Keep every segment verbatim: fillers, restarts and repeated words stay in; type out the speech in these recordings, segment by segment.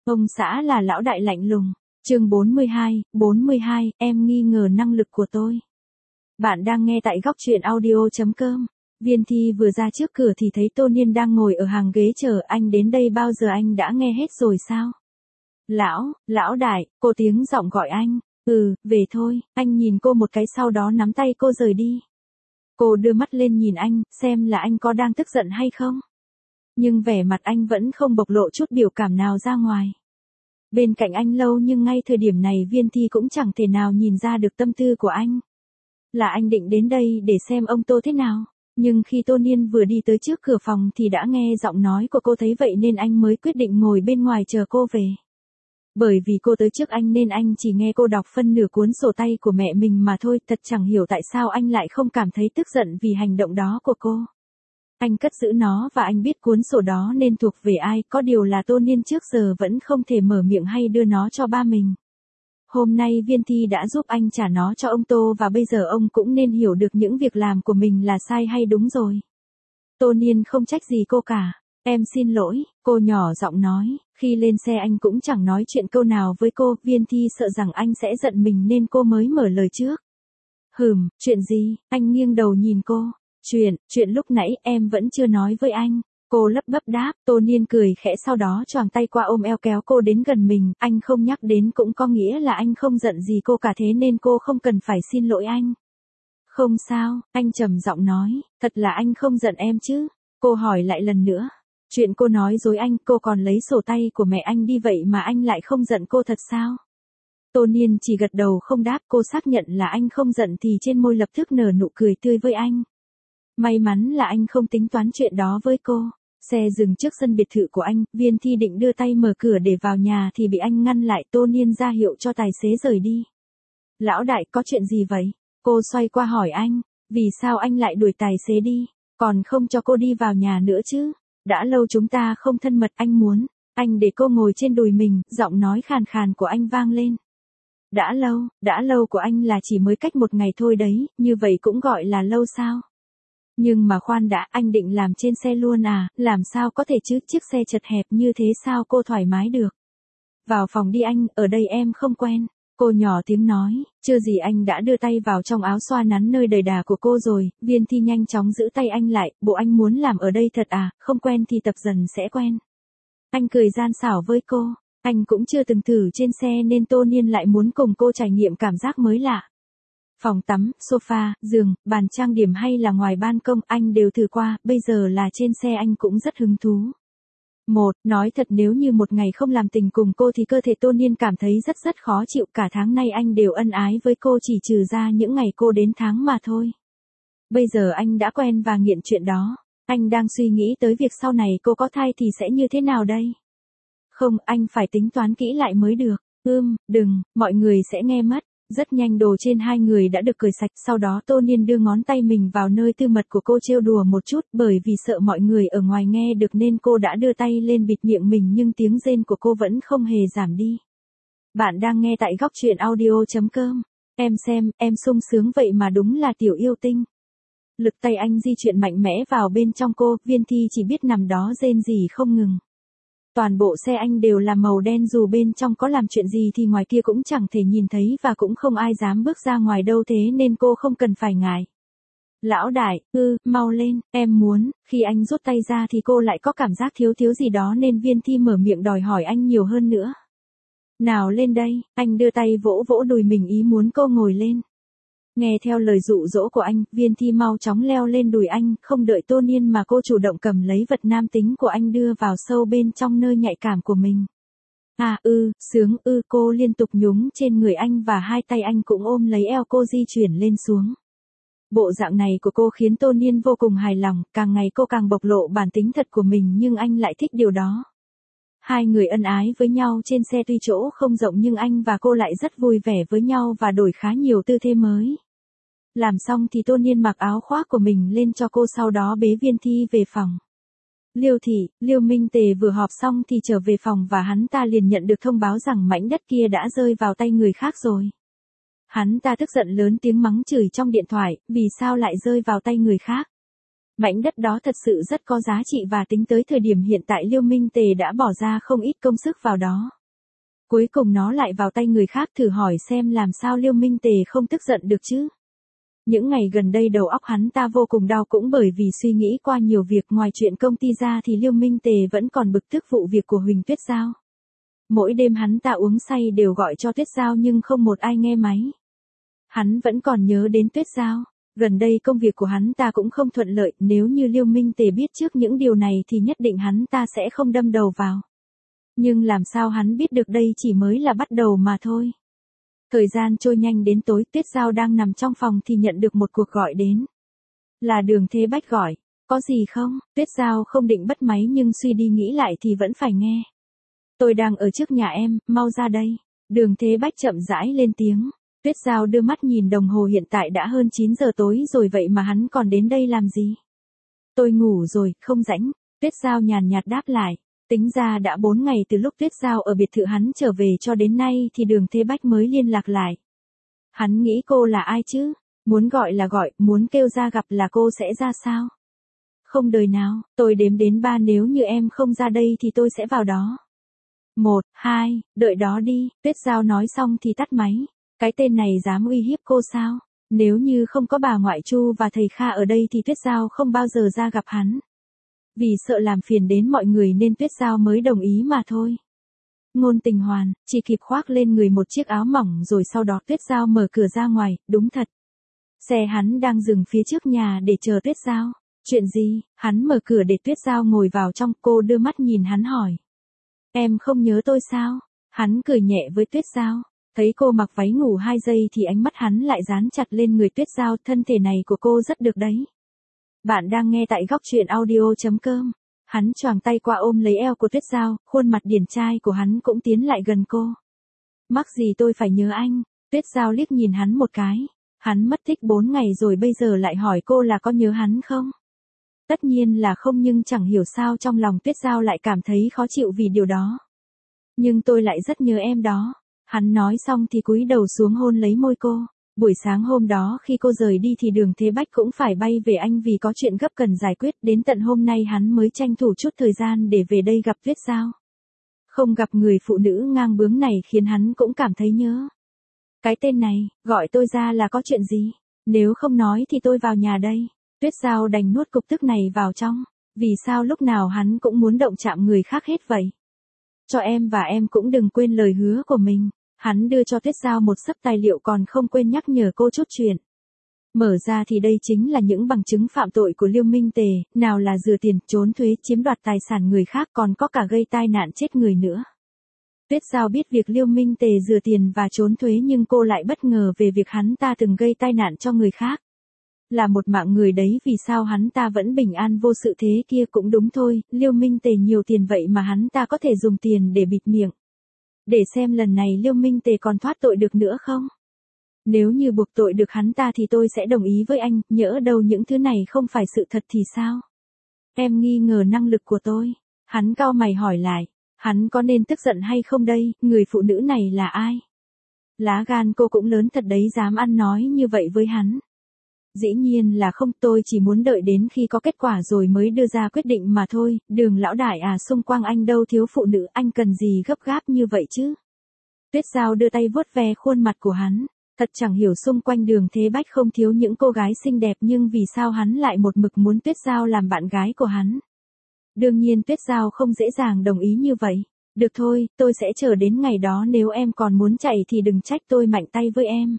Ông xã là lão đại lạnh lùng. Chương bốn mươi hai, bốn mươi hai, em nghi ngờ năng lực của tôi. Bạn đang nghe tại góc truyện audio chấm com. Viên Thi vừa ra trước cửa thì thấy Tô Niên đang ngồi ở hàng ghế chờ anh đến đây bao giờ anh đã nghe hết rồi sao? Lão, lão đại, cô tiếng giọng gọi anh. Ừ, về thôi, anh nhìn cô một cái sau đó nắm tay cô rời đi. Cô đưa mắt lên nhìn anh, xem là anh có đang tức giận hay không. Nhưng vẻ mặt anh vẫn không bộc lộ chút biểu cảm nào ra ngoài. Bên cạnh anh lâu nhưng ngay thời điểm này Viên Thi cũng chẳng thể nào nhìn ra được tâm tư của anh. Là anh định đến đây để xem ông Tô thế nào. Nhưng khi Tô Niên vừa đi tới trước cửa phòng thì đã nghe giọng nói của cô, thấy vậy nên anh mới quyết định ngồi bên ngoài chờ cô về. Bởi vì cô tới trước anh nên anh chỉ nghe cô đọc phân nửa cuốn sổ tay của mẹ mình mà thôi, thật chẳng hiểu tại sao anh lại không cảm thấy tức giận vì hành động đó của cô. Anh cất giữ nó và anh biết cuốn sổ đó nên thuộc về ai, có điều là Tô Niên trước giờ vẫn không thể mở miệng hay đưa nó cho ba mình. Hôm nay Viên Thi đã giúp anh trả nó cho ông Tô và bây giờ ông cũng nên hiểu được những việc làm của mình là sai hay đúng rồi. Tô Niên không trách gì cô cả. Em xin lỗi, cô nhỏ giọng nói, khi lên xe anh cũng chẳng nói chuyện câu nào với cô, Viên Thi sợ rằng anh sẽ giận mình nên cô mới mở lời trước. Hừm, chuyện gì, anh nghiêng đầu nhìn cô. Chuyện, chuyện lúc nãy em vẫn chưa nói với anh. Cô lấp bấp đáp. Tô Niên cười khẽ sau đó choàng tay qua ôm eo kéo cô đến gần mình. Anh không nhắc đến cũng có nghĩa là anh không giận gì cô cả, thế nên cô không cần phải xin lỗi anh. Không sao, anh trầm giọng nói, thật là anh không giận em chứ? Cô hỏi lại lần nữa. Chuyện cô nói dối anh, cô còn lấy sổ tay của mẹ anh đi vậy mà anh lại không giận cô thật sao? Tô Niên chỉ gật đầu không đáp. Cô xác nhận là anh không giận thì trên môi lập tức nở nụ cười tươi với anh. May mắn là anh không tính toán chuyện đó với cô. Xe dừng trước sân biệt thự của anh, Viên Thi định đưa tay mở cửa để vào nhà thì bị anh ngăn lại. Tô Niên ra hiệu cho tài xế rời đi. Lão đại, có chuyện gì vậy? Cô xoay qua hỏi anh, vì sao anh lại đuổi tài xế đi, còn không cho cô đi vào nhà nữa chứ? Đã lâu chúng ta không thân mật, anh muốn. Anh để cô ngồi trên đùi mình, giọng nói khàn khàn của anh vang lên. Đã lâu, đã lâu của anh là chỉ mới cách một ngày thôi đấy, như vậy cũng gọi là lâu sao? Nhưng mà khoan đã, anh định làm trên xe luôn à, làm sao có thể chứ, chiếc xe chật hẹp như thế sao cô thoải mái được. Vào phòng đi anh, ở đây em không quen. Cô nhỏ tiếng nói, chưa gì anh đã đưa tay vào trong áo xoa nắn nơi đầy đà của cô rồi. Viên Thi nhanh chóng giữ tay anh lại, bộ anh muốn làm ở đây thật à, không quen thì tập dần sẽ quen. Anh cười gian xảo với cô, anh cũng chưa từng thử trên xe nên Tô Niên lại muốn cùng cô trải nghiệm cảm giác mới lạ. Phòng tắm, sofa, giường, bàn trang điểm hay là ngoài ban công anh đều thử qua, bây giờ là trên xe anh cũng rất hứng thú. Một, nói thật nếu như một ngày không làm tình cùng cô thì cơ thể Tô Niên cảm thấy rất rất khó chịu, cả tháng nay anh đều ân ái với cô chỉ trừ ra những ngày cô đến tháng mà thôi. Bây giờ anh đã quen và nghiện chuyện đó, anh đang suy nghĩ tới việc sau này cô có thai thì sẽ như thế nào đây? Không, anh phải tính toán kỹ lại mới được. Ưm, đừng, mọi người sẽ nghe mất. Rất nhanh đồ trên hai người đã được cởi sạch, sau đó Tô Niên đưa ngón tay mình vào nơi tư mật của cô trêu đùa một chút, bởi vì sợ mọi người ở ngoài nghe được nên cô đã đưa tay lên bịt miệng mình nhưng tiếng rên của cô vẫn không hề giảm đi. Bạn đang nghe tại góc truyện audio chấm com. Em xem, em sung sướng vậy mà đúng là tiểu yêu tinh. Lực tay anh di chuyển mạnh mẽ vào bên trong cô, Viên Thi chỉ biết nằm đó rên rỉ không ngừng. Toàn bộ xe anh đều là màu đen, dù bên trong có làm chuyện gì thì ngoài kia cũng chẳng thể nhìn thấy và cũng không ai dám bước ra ngoài đâu, thế nên cô không cần phải ngại. Lão đại, ư, mau lên, em muốn. Khi anh rút tay ra thì cô lại có cảm giác thiếu thiếu gì đó nên Viên Thi mở miệng đòi hỏi anh nhiều hơn nữa. Nào lên đây, anh đưa tay vỗ vỗ đùi mình ý muốn cô ngồi lên. Nghe theo lời dụ dỗ của anh, Viên Thi mau chóng leo lên đùi anh, không đợi Tô Niên mà cô chủ động cầm lấy vật nam tính của anh đưa vào sâu bên trong nơi nhạy cảm của mình. À ư, sướng ư, cô liên tục nhúng trên người anh và hai tay anh cũng ôm lấy eo cô di chuyển lên xuống. Bộ dạng này của cô khiến Tô Niên vô cùng hài lòng, càng ngày cô càng bộc lộ bản tính thật của mình nhưng anh lại thích điều đó. Hai người ân ái với nhau trên xe, tuy chỗ không rộng nhưng anh và cô lại rất vui vẻ với nhau và đổi khá nhiều tư thế mới. Làm xong thì Tô Niên mặc áo khoác của mình lên cho cô, sau đó bế Viên Thi về phòng. Liêu Thị, Liêu Minh Tề vừa họp xong thì trở về phòng và hắn ta liền nhận được thông báo rằng mảnh đất kia đã rơi vào tay người khác rồi. Hắn ta tức giận lớn tiếng mắng chửi trong điện thoại, vì sao lại rơi vào tay người khác. Mảnh đất đó thật sự rất có giá trị và tính tới thời điểm hiện tại Liêu Minh Tề đã bỏ ra không ít công sức vào đó. Cuối cùng nó lại vào tay người khác, thử hỏi xem làm sao Liêu Minh Tề không tức giận được chứ. Những ngày gần đây đầu óc hắn ta vô cùng đau cũng bởi vì suy nghĩ qua nhiều việc, ngoài chuyện công ty ra thì Liêu Minh Tề vẫn còn bực tức vụ việc của Huỳnh Tuyết Giao. Mỗi đêm hắn ta uống say đều gọi cho Tuyết Giao nhưng không một ai nghe máy. Hắn vẫn còn nhớ đến Tuyết Giao. Gần đây công việc của hắn ta cũng không thuận lợi, nếu như Liêu Minh Tề biết trước những điều này thì nhất định hắn ta sẽ không đâm đầu vào. Nhưng làm sao hắn biết được đây chỉ mới là bắt đầu mà thôi. Thời gian trôi nhanh đến tối, Tuyết Giao đang nằm trong phòng thì nhận được một cuộc gọi đến. Là Đường Thế Bách gọi. Có gì không? Tuyết Giao không định bắt máy nhưng suy đi nghĩ lại thì vẫn phải nghe. Tôi đang ở trước nhà em, mau ra đây. Đường Thế Bách chậm rãi lên tiếng. Tuyết Giao đưa mắt nhìn đồng hồ, hiện tại đã hơn chín giờ tối rồi, vậy mà hắn còn đến đây làm gì? Tôi ngủ rồi, không rảnh. Tuyết Giao nhàn nhạt đáp lại. Tính ra đã bốn ngày từ lúc Tuyết Giao ở biệt thự hắn trở về cho đến nay thì Đường Thế Bách mới liên lạc lại. Hắn nghĩ cô là ai chứ? Muốn gọi là gọi, muốn kêu ra gặp là cô sẽ ra sao? Không đời nào, tôi đếm đến ba, nếu như em không ra đây thì tôi sẽ vào đó. Một, hai, đợi đó đi. Tuyết Giao nói xong thì tắt máy. Cái tên này dám uy hiếp cô sao? Nếu như không có bà ngoại Chu và thầy Kha ở đây thì Tuyết Giao không bao giờ ra gặp hắn. Vì sợ làm phiền đến mọi người nên Tuyết Giao mới đồng ý mà thôi. Ngôn Tình Hoàn, chỉ kịp khoác lên người một chiếc áo mỏng rồi sau đó Tuyết Giao mở cửa ra ngoài, đúng thật. Xe hắn đang dừng phía trước nhà để chờ Tuyết Giao. Chuyện gì? Hắn mở cửa để Tuyết Giao ngồi vào trong, cô đưa mắt nhìn hắn hỏi. Em không nhớ tôi sao? Hắn cười nhẹ với Tuyết Giao. Thấy cô mặc váy ngủ hai giây thì ánh mắt hắn lại dán chặt lên người Tuyết Giao, thân thể này của cô rất được đấy. Bạn đang nghe tại góc truyện audio chấm com. Hắn choàng tay qua ôm lấy eo của Tuyết Giao, khuôn mặt điển trai của hắn cũng tiến lại gần cô. Mắc gì tôi phải nhớ anh? Tuyết Giao liếc nhìn hắn một cái. Hắn mất tích bốn ngày rồi bây giờ lại hỏi cô là có nhớ hắn không? Tất nhiên là không, nhưng chẳng hiểu sao trong lòng Tuyết Giao lại cảm thấy khó chịu vì điều đó. Nhưng tôi lại rất nhớ em đó. Hắn nói xong thì cúi đầu xuống hôn lấy môi cô. Buổi sáng hôm đó khi cô rời đi thì Đường Thế Bách cũng phải bay về Anh vì có chuyện gấp cần giải quyết, đến tận hôm nay hắn mới tranh thủ chút thời gian để về đây gặp Tuyết Giao. Không gặp người phụ nữ ngang bướng này khiến hắn cũng cảm thấy nhớ. Cái tên này, gọi tôi ra là có chuyện gì? Nếu không nói thì tôi vào nhà đây. Tuyết Giao đành nuốt cục tức này vào trong. Vì sao lúc nào hắn cũng muốn động chạm người khác hết vậy? Cho em và em cũng đừng quên lời hứa của mình. Hắn đưa cho Tuyết Giao một xấp tài liệu còn không quên nhắc nhở cô chút chuyện. Mở ra thì đây chính là những bằng chứng phạm tội của Liêu Minh Tề, nào là rửa tiền, trốn thuế, chiếm đoạt tài sản người khác, còn có cả gây tai nạn chết người nữa. Tuyết Giao biết việc Liêu Minh Tề rửa tiền và trốn thuế nhưng cô lại bất ngờ về việc hắn ta từng gây tai nạn cho người khác. Là một mạng người đấy, vì sao hắn ta vẫn bình an vô sự thế kia? Cũng đúng thôi, Liêu Minh Tề nhiều tiền vậy mà hắn ta có thể dùng tiền để bịt miệng. Để xem lần này Liêu Minh Tề còn thoát tội được nữa không? Nếu như buộc tội được hắn ta thì tôi sẽ đồng ý với anh, nhỡ đâu những thứ này không phải sự thật thì sao? Em nghi ngờ năng lực của tôi. Hắn cau mày hỏi lại. Hắn có nên tức giận hay không đây? Người phụ nữ này là ai? Lá gan cô cũng lớn thật đấy, dám ăn nói như vậy với hắn. Dĩ nhiên là không, tôi chỉ muốn đợi đến khi có kết quả rồi mới đưa ra quyết định mà thôi. Đường lão đại à, xung quanh anh đâu thiếu phụ nữ, anh cần gì gấp gáp như vậy chứ? Tuyết Giao đưa tay vuốt ve khuôn mặt của hắn. Thật chẳng hiểu xung quanh Đường Thế Bách không thiếu những cô gái xinh đẹp, nhưng vì sao hắn lại một mực muốn Tuyết Giao làm bạn gái của hắn? Đương nhiên Tuyết Giao không dễ dàng đồng ý như vậy. Được thôi, tôi sẽ chờ đến ngày đó, nếu em còn muốn chạy thì đừng trách tôi mạnh tay với em.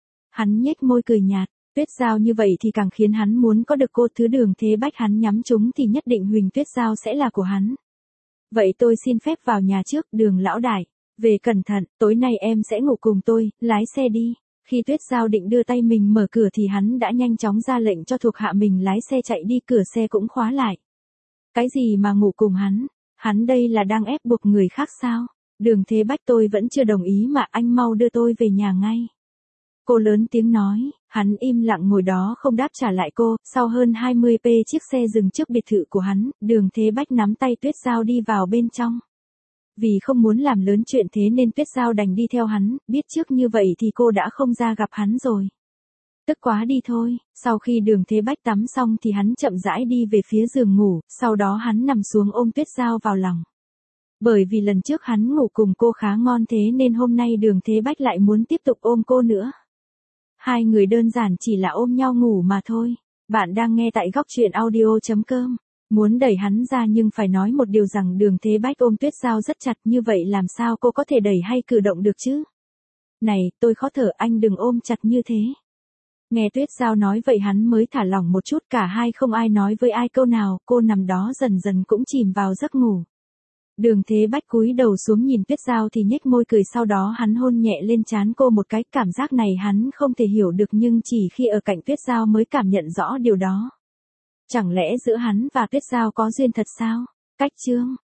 Hắn nhếch môi cười nhạt. Tuyết Giao như vậy thì càng khiến hắn muốn có được cô, thứ Đường Thế Bách hắn nhắm trúng thì nhất định Huỳnh Tuyết Giao sẽ là của hắn. Vậy tôi xin phép vào nhà trước, Đường lão đại. Về cẩn thận, tối nay em sẽ ngủ cùng tôi, lái xe đi. Khi Tuyết Giao định đưa tay mình mở cửa thì hắn đã nhanh chóng ra lệnh cho thuộc hạ mình lái xe chạy đi, cửa xe cũng khóa lại. Cái gì mà ngủ cùng hắn? Hắn đây là đang ép buộc người khác sao? Đường Thế Bách, tôi vẫn chưa đồng ý mà, anh mau đưa tôi về nhà ngay. Cô lớn tiếng nói, hắn im lặng ngồi đó không đáp trả lại cô. Sau hơn hai mươi phút chiếc xe dừng trước biệt thự của hắn, Đường Thế Bách nắm tay Tuyết Giao đi vào bên trong. Vì không muốn làm lớn chuyện thế nên Tuyết Giao đành đi theo hắn, biết trước như vậy thì cô đã không ra gặp hắn rồi. Tức quá đi thôi. Sau khi Đường Thế Bách tắm xong thì hắn chậm rãi đi về phía giường ngủ, sau đó hắn nằm xuống ôm Tuyết Giao vào lòng. Bởi vì lần trước hắn ngủ cùng cô khá ngon thế nên hôm nay Đường Thế Bách lại muốn tiếp tục ôm cô nữa. Hai người đơn giản chỉ là ôm nhau ngủ mà thôi. Bạn đang nghe tại góc truyện audio.com. Muốn đẩy hắn ra nhưng phải nói một điều rằng Đường Thế Bách ôm Tuyết Giao rất chặt, như vậy làm sao cô có thể đẩy hay cử động được chứ? Này, tôi khó thở, anh đừng ôm chặt như thế. Nghe Tuyết Giao nói vậy hắn mới thả lỏng một chút, cả hai không ai nói với ai câu nào, cô nằm đó dần dần cũng chìm vào giấc ngủ. Đường Thế Bách cúi đầu xuống nhìn Tuyết Giao thì nhếch môi cười, sau đó hắn hôn nhẹ lên trán cô một cái, cảm giác này hắn không thể hiểu được nhưng chỉ khi ở cạnh Tuyết Giao mới cảm nhận rõ điều đó. Chẳng lẽ giữa hắn và Tuyết Giao có duyên thật sao? Cách chương